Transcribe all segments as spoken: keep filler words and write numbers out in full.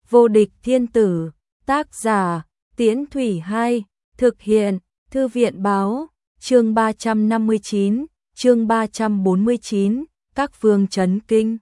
Vô địch thiên tử, tác giả, Tiễn Thủy hai, thực hiện, Thư viện báo, chương ba trăm năm mươi chín, chương ba trăm bốn mươi chín, các vương chấn kinh.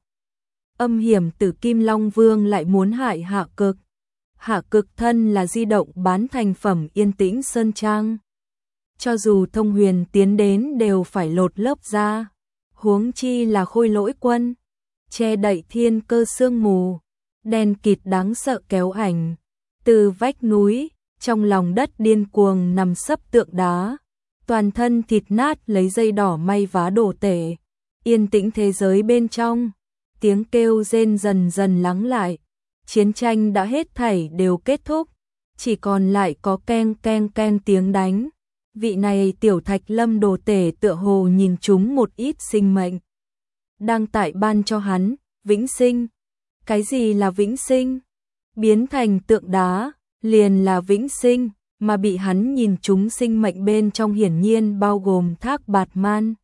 Âm hiểm tử Kim Long Vương lại muốn hại Hạ Cực. Hạ Cực thân là di động bán thành phẩm Yên Tĩnh Sơn Trang. Cho dù Thông Huyền tiến đến đều phải lột lớp ra, huống chi là Khôi Lỗi Quân, che đậy thiên cơ sương mù, đen kịt đáng sợ kéo ảnh. Từ vách núi, trong lòng đất điên cuồng nằm sấp tượng đá, toàn thân thịt nát lấy dây đỏ may vá đổ tể. Yên tĩnh thế giới bên trong, tiếng kêu rên dần dần lắng lại, chiến tranh đã hết thảy đều kết thúc, chỉ còn lại có keng keng keng tiếng đánh. Vị này tiểu Thạch Lâm đồ tể tựa hồ nhìn chúng một ít sinh mệnh, đang tại ban cho hắn vĩnh sinh. Cái gì là vĩnh sinh? Biến thành tượng đá liền là vĩnh sinh, mà bị hắn nhìn chúng sinh mệnh bên trong hiển nhiên bao gồm Thác Bạt Man.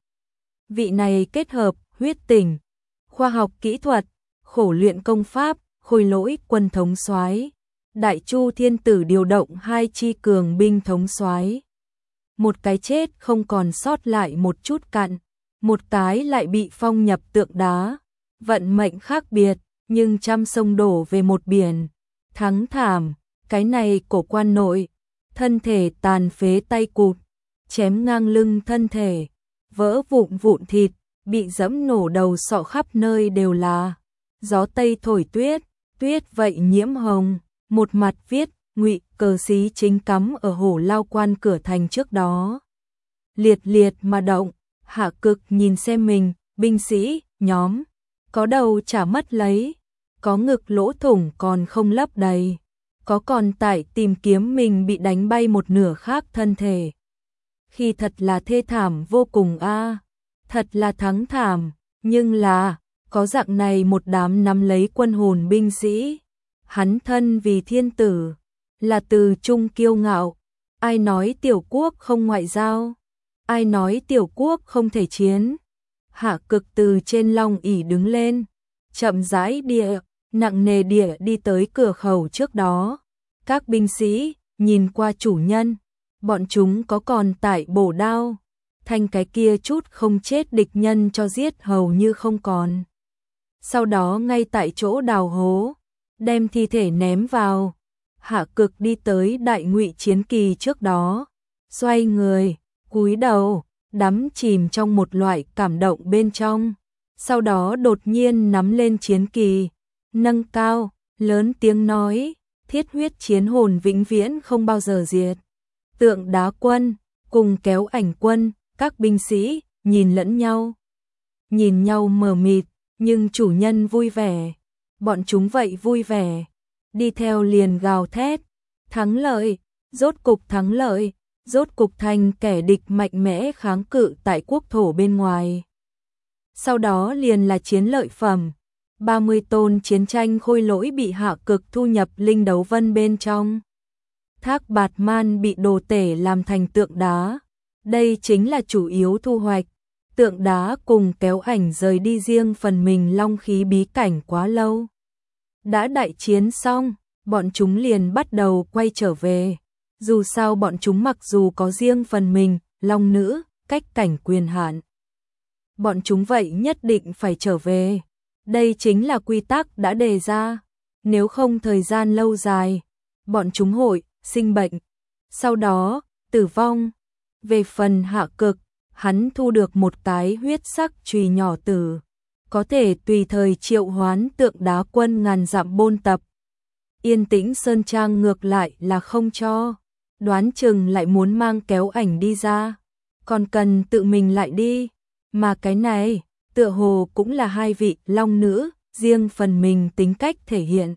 Vị này kết hợp huyết tỉnh, khoa học kỹ thuật, khổ luyện công pháp, Khôi Lỗi Quân thống soái, Đại Chu Thiên Tử điều động hai chi cường binh thống soái. Một cái chết không còn sót lại một chút cặn, một cái lại bị phong nhập tượng đá. Vận mệnh khác biệt, nhưng trăm sông đổ về một biển. Thắng thảm, cái này cổ quan nội, thân thể tàn phế tay cụt, chém ngang lưng thân thể, vỡ vụn vụn thịt, bị dẫm nổ đầu sọ khắp nơi đều là. Gió tây thổi tuyết, tuyết vậy nhiễm hồng, một mặt viết Ngụy cờ xí chính cắm ở Hổ Lao Quan cửa thành trước đó. Liệt liệt mà động. Hạ Cực nhìn xem mình, binh sĩ, nhóm, có đầu chả mất lấy, có ngực lỗ thủng còn không lấp đầy, có còn tại tìm kiếm mình bị đánh bay một nửa khác thân thể. Khi thật là thê thảm vô cùng a, à, thật là thắng thảm, nhưng là, có dạng này một đám nắm lấy quân hồn binh sĩ, hắn thân vì thiên tử, là từ trung kiêu ngạo, ai nói tiểu quốc không ngoại giao? Ai nói tiểu quốc không thể chiến? Hạ Cực từ trên long ỷ đứng lên, chậm rãi địa, nặng nề địa đi tới cửa khẩu trước đó. Các binh sĩ nhìn qua chủ nhân, bọn chúng có còn tại bổ đao, thanh cái kia chút không chết địch nhân cho giết hầu như không còn. Sau đó ngay tại chỗ đào hố, đem thi thể ném vào. Hạ Cực đi tới Đại Ngụy chiến kỳ trước đó, xoay người, cúi đầu, đắm chìm trong một loại cảm động bên trong. Sau đó đột nhiên nắm lên chiến kỳ, nâng cao, lớn tiếng nói, thiết huyết chiến hồn vĩnh viễn không bao giờ diệt. Tượng đá quân, cùng kéo ảnh quân, các binh sĩ, nhìn lẫn nhau. Nhìn nhau mờ mịt, nhưng chủ nhân vui vẻ. Bọn chúng vậy vui vẻ. Đi theo liền gào thét. Thắng lợi, rốt cục thắng lợi. Rốt cục thành kẻ địch mạnh mẽ kháng cự tại quốc thổ bên ngoài. Sau đó liền là chiến lợi phẩm, ba mươi tôn chiến tranh khôi lỗi bị Hạ Cực thu nhập linh đấu vân bên trong. Thác Bạt Man bị đồ tể làm thành tượng đá, đây chính là chủ yếu thu hoạch. Tượng đá cùng kéo ảnh rời đi riêng phần mình long khí bí cảnh quá lâu. Đã đại chiến xong, bọn chúng liền bắt đầu quay trở về. Dù sao bọn chúng mặc dù có riêng phần mình, long nữ, cách cảnh quyền hạn, bọn chúng vậy nhất định phải trở về. Đây chính là quy tắc đã đề ra. Nếu không thời gian lâu dài, bọn chúng hội sinh bệnh, sau đó tử vong. Về phần Hạ Cực, hắn thu được một cái huyết sắc chùy nhỏ tử, có thể tùy thời triệu hoán tượng đá quân ngàn dặm bôn tập. Yên Tĩnh Sơn Trang ngược lại là không cho, đoán chừng lại muốn mang kéo ảnh đi ra, còn cần tự mình lại đi. Mà cái này, tựa hồ cũng là hai vị long nữ, riêng phần mình tính cách thể hiện.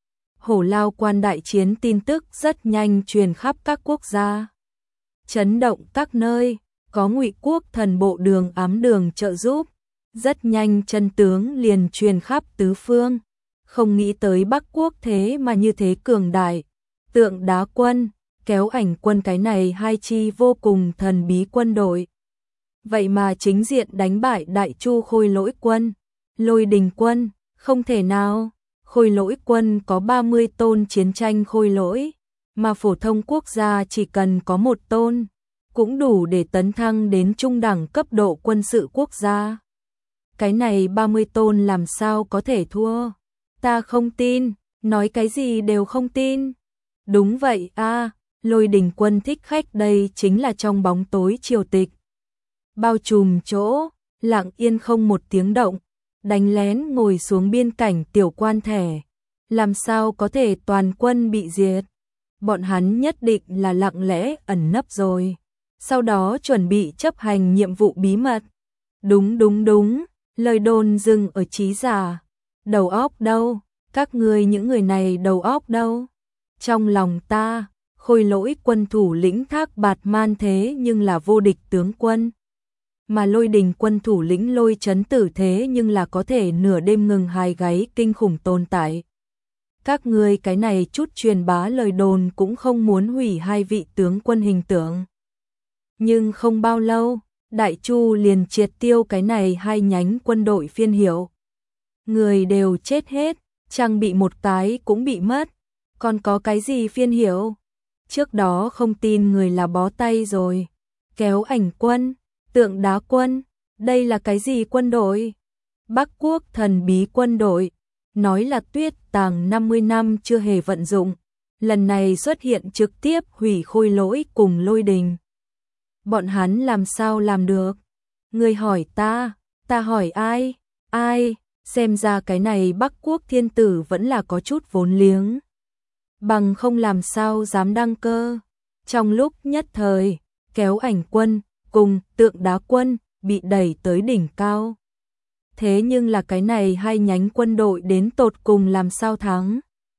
Hổ Lao Quan đại chiến tin tức rất nhanh truyền khắp các quốc gia, chấn động các nơi, có Ngụy quốc thần bộ đường ám đường trợ giúp, rất nhanh chân tướng liền truyền khắp tứ phương. Không nghĩ tới Bắc quốc thế mà như thế cường đại, tượng đá quân, kéo ảnh quân cái này hai chi vô cùng thần bí quân đội. Vậy mà chính diện đánh bại Đại Chu Khôi Lỗi Quân, Lôi Đình Quân, không thể nào. khôi lỗi quân có ba mươi tôn chiến tranh khôi lỗi, mà phổ thông quốc gia chỉ cần có một tôn, cũng đủ để tấn thăng đến trung đẳng cấp độ quân sự quốc gia. Cái này ba mươi tôn làm sao có thể thua? Ta không tin, nói cái gì đều không tin. Đúng vậy a, Lôi Đình quân thích khách đây chính là trong bóng tối triều tịch. Bao trùm chỗ, lặng yên không một tiếng động, đánh lén ngồi xuống biên cảnh tiểu quan thẻ. Làm sao có thể toàn quân bị diệt? Bọn hắn nhất định là lặng lẽ ẩn nấp rồi. Sau đó chuẩn bị chấp hành nhiệm vụ bí mật. Đúng đúng đúng, lời đồn dừng ở trí giả. Đầu óc đâu? Các ngươi những người này đầu óc đâu? Trong lòng ta, khôi lỗi quân thủ lĩnh Thác Bạt Man thế nhưng là vô địch tướng quân. Mà Lôi Đình quân thủ lĩnh Lôi Chấn Tử thế nhưng là có thể nửa đêm ngừng hài gáy kinh khủng tồn tại. Các ngươi cái này chút truyền bá lời đồn cũng không muốn hủy hai vị tướng quân hình tượng. Nhưng không bao lâu, Đại Chu liền triệt tiêu cái này hai nhánh quân đội phiên hiệu. Người đều chết hết, trang bị một cái cũng bị mất. Còn có cái gì phiên hiệu? Trước đó không tin người là bó tay rồi. Kéo ảnh quân, tượng đá quân, đây là cái gì quân đội? Bắc Quốc thần bí quân đội, nói là tuyết tàng năm mươi năm chưa hề vận dụng, lần này xuất hiện trực tiếp hủy khôi lỗi cùng Lôi Đình. Bọn hắn làm sao làm được? Người hỏi ta, ta hỏi ai? Ai? Xem ra cái này Bắc Quốc thiên tử vẫn là có chút vốn liếng. Bằng không làm sao dám đăng cơ. Trong lúc nhất thời, kéo ảnh quân cùng tượng đá quân bị đẩy tới đỉnh cao. Thế nhưng là cái này hai nhánh quân đội đến tột cùng làm sao thắng?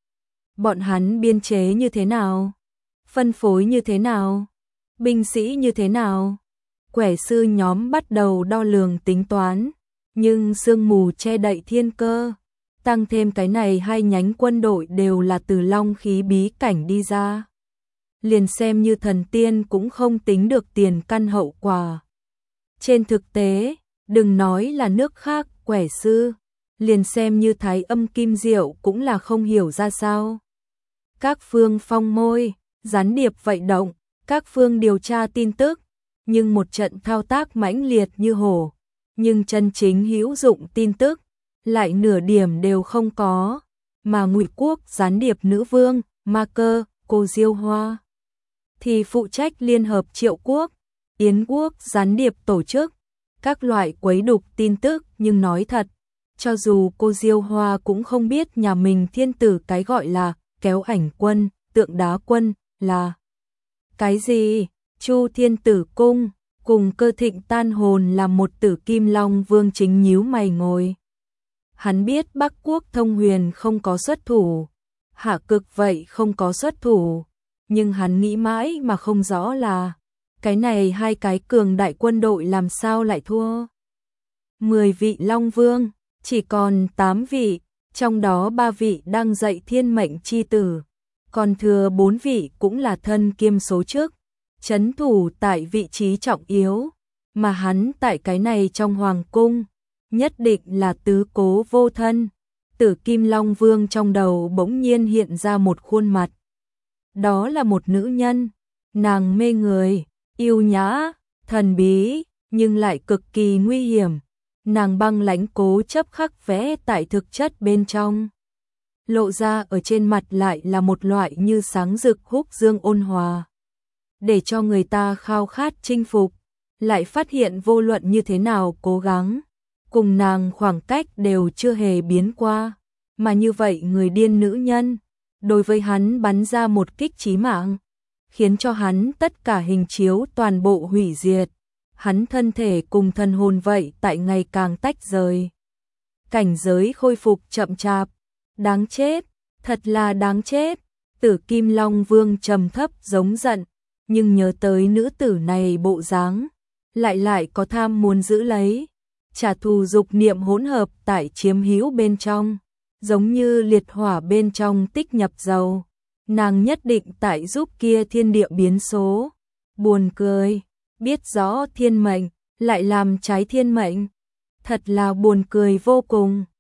Bọn hắn biên chế như thế nào? Phân phối như thế nào? Binh sĩ như thế nào? Quẻ sư nhóm bắt đầu đo lường tính toán, nhưng sương mù che đậy thiên cơ. Tăng thêm cái này hai nhánh quân đội đều là từ long khí bí cảnh đi ra. Liền xem như thần tiên cũng không tính được tiền căn hậu quả. Trên thực tế, đừng nói là nước khác, quẻ sư, liền xem như Thái Âm Kim Diệu cũng là không hiểu ra sao. Các phương phong môi, gián điệp vậy động, các phương điều tra tin tức, nhưng một trận thao tác mãnh liệt như hổ, nhưng chân chính hữu dụng tin tức lại nửa điểm đều không có, mà Ngụy Quốc gián điệp nữ vương, Ma Cơ, cô Diêu Hoa thì phụ trách liên hợp Triệu Quốc, Yến Quốc gián điệp tổ chức các loại quấy đục tin tức, nhưng nói thật, cho dù cô Diêu Hoa cũng không biết nhà mình thiên tử cái gọi là kéo ảnh quân, tượng đá quân là cái gì. Chu Thiên Tử cung cùng Cơ Thịnh tan hồn là một tử Kim Long Vương chính nhíu mày ngồi. Hắn biết Bắc Quốc Thông Huyền không có xuất thủ, Hạ Cực vậy không có xuất thủ, nhưng hắn nghĩ mãi mà không rõ là cái này hai cái cường đại quân đội làm sao lại thua. Mười vị Long Vương, chỉ còn tám vị, trong đó ba vị đang dạy thiên mệnh chi tử, còn thừa bốn vị cũng là thân kiêm số trước, trấn thủ tại vị trí trọng yếu, mà hắn tại cái này trong hoàng cung, nhất định là tứ cố vô thân. Tử Kim Long Vương trong đầu bỗng nhiên hiện ra một khuôn mặt. Đó là một nữ nhân, nàng mê người, yêu nhã, thần bí, nhưng lại cực kỳ nguy hiểm. Nàng băng lãnh cố chấp khắc vẽ tại thực chất bên trong. Lộ ra ở trên mặt lại là một loại như sáng rực húc dương ôn hòa, để cho người ta khao khát chinh phục, lại phát hiện vô luận như thế nào cố gắng, cùng nàng khoảng cách đều chưa hề biến qua, mà như vậy người điên nữ nhân, đối với hắn bắn ra một kích chí mạng, khiến cho hắn tất cả hình chiếu toàn bộ hủy diệt, hắn thân thể cùng thần hồn vậy tại ngày càng tách rời. Cảnh giới khôi phục chậm chạp, đáng chết, thật là đáng chết. Tử Kim Long Vương trầm thấp giống giận, nhưng nhớ tới nữ tử này bộ dáng, lại lại có tham muốn giữ lấy, trả thù dục niệm hỗn hợp tại chiếm hữu bên trong, giống như liệt hỏa bên trong tích nhập dầu. Nàng nhất định tại giúp kia thiên địa biến số. Buồn cười, biết rõ thiên mệnh, lại làm trái thiên mệnh. Thật là buồn cười vô cùng.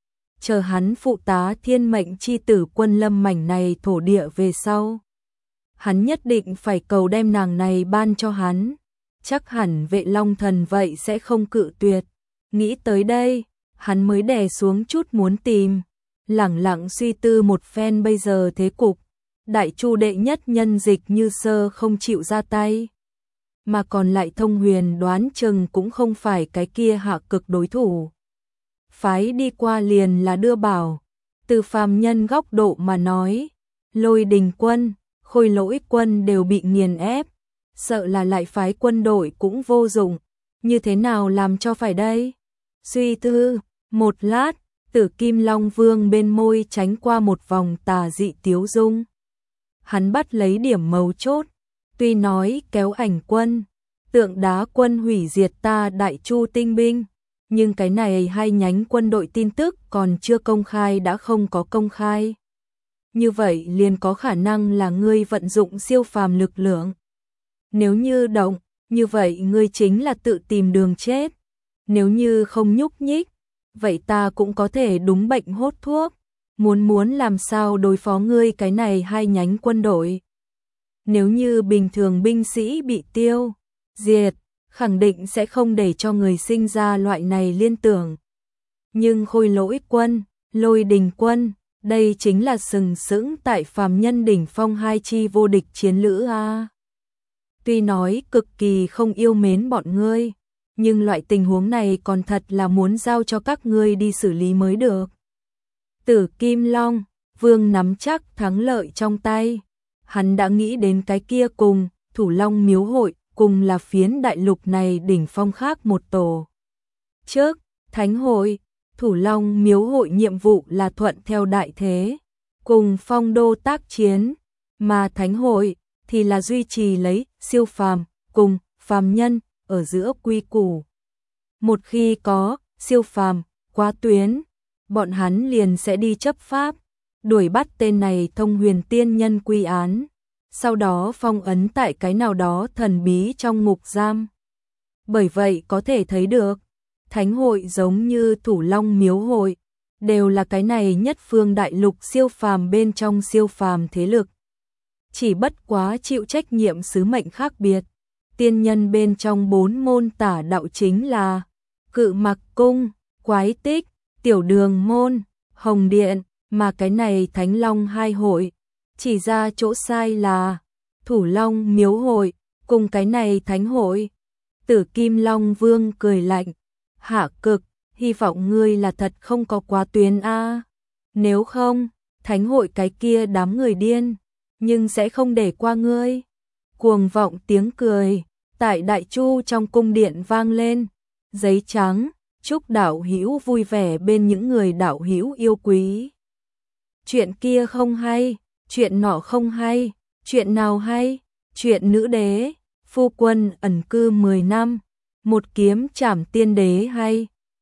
chờ hắn phụ tá thiên mệnh chi tử Quân Lâm mảnh này thổ địa về sau. Hắn nhất định phải cầu đem nàng này ban cho hắn, chắc hẳn Vệ Long Thần vậy sẽ không cự tuyệt. Nghĩ tới đây, hắn mới đè xuống chút muốn tìm, lẳng lặng suy tư một phen bây giờ thế cục. Đại Chu đệ nhất nhân Dịch Như Sơ không chịu ra tay, mà còn lại Thông Huyền đoán chừng cũng không phải cái kia hạ cực đối thủ. Phái đi qua liền là đưa bảo, từ phàm nhân góc độ mà nói, Lôi Đình quân, Khôi Lỗi quân đều bị nghiền ép, sợ là lại phái quân đội cũng vô dụng, như thế nào làm cho phải đây? Suy tư, một lát, Tử Kim Long Vương bên môi tránh qua một vòng tà dị tiếu dung. Hắn bắt lấy điểm mấu chốt, tuy nói kéo ảnh quân, tượng đá quân hủy diệt ta Đại Chu tinh binh, nhưng cái này hai nhánh quân đội tin tức còn chưa công khai đã không có công khai. Như vậy liền có khả năng là ngươi vận dụng siêu phàm lực lượng. Nếu như động, như vậy ngươi chính là tự tìm đường chết. Nếu như không nhúc nhích, vậy ta cũng có thể đúng bệnh hốt thuốc. Muốn muốn làm sao đối phó ngươi cái này hai nhánh quân đội. Nếu như bình thường binh sĩ bị tiêu, diệt, khẳng định sẽ không để cho người sinh ra loại này liên tưởng. Nhưng Khôi Lỗi quân, Lôi Đình quân, đây chính là sừng sững tại phàm nhân đỉnh phong hai chi vô địch chiến lữ a. Tuy nói cực kỳ không yêu mến bọn ngươi, nhưng loại tình huống này còn thật là muốn giao cho các ngươi đi xử lý mới được. Tử Kim Long Vương nắm chắc thắng lợi trong tay, hắn đã nghĩ đến cái kia cùng Thủ Long miếu hội, cùng là phiến đại lục này đỉnh phong khác một tổ. Trước, Thánh hội, Thủ Long miếu hội nhiệm vụ là thuận theo đại thế, cùng phong đô tác chiến, mà Thánh hội thì là duy trì lấy siêu phàm, cùng phàm nhân ở giữa quy củ. Một khi có siêu phàm quá tuyến, bọn hắn liền sẽ đi chấp pháp, đuổi bắt tên này Thông Huyền tiên nhân quy án, sau đó phong ấn tại cái nào đó thần bí trong ngục giam. Bởi vậy có thể thấy được, Thánh hội giống như Thủ Long miếu hội, đều là cái này nhất phương đại lục siêu phàm bên trong siêu phàm thế lực. Chỉ bất quá chịu trách nhiệm sứ mệnh khác biệt. Tiên nhân bên trong bốn môn tả đạo chính là Cự Mặc cung, Quái tích, Tiểu Đường môn, Hồng điện, mà cái này Thánh Long hai hội, chỉ ra chỗ sai là Thủ Long miếu hội, cùng cái này Thánh hội. Tử Kim Long Vương cười lạnh, hạ cực, hy vọng ngươi là thật không có quá tuyến a. Nếu không, Thánh hội cái kia đám người điên, nhưng sẽ không để qua ngươi. Cuồng vọng tiếng cười tại Đại Chu trong cung điện vang lên. Giấy trắng, chúc đạo hữu vui vẻ bên những người đạo hữu yêu quý. Chuyện kia không hay, chuyện nọ không hay, chuyện nào hay? Chuyện nữ đế, phu quân ẩn cư mười năm, một kiếm trảm tiên đế hay?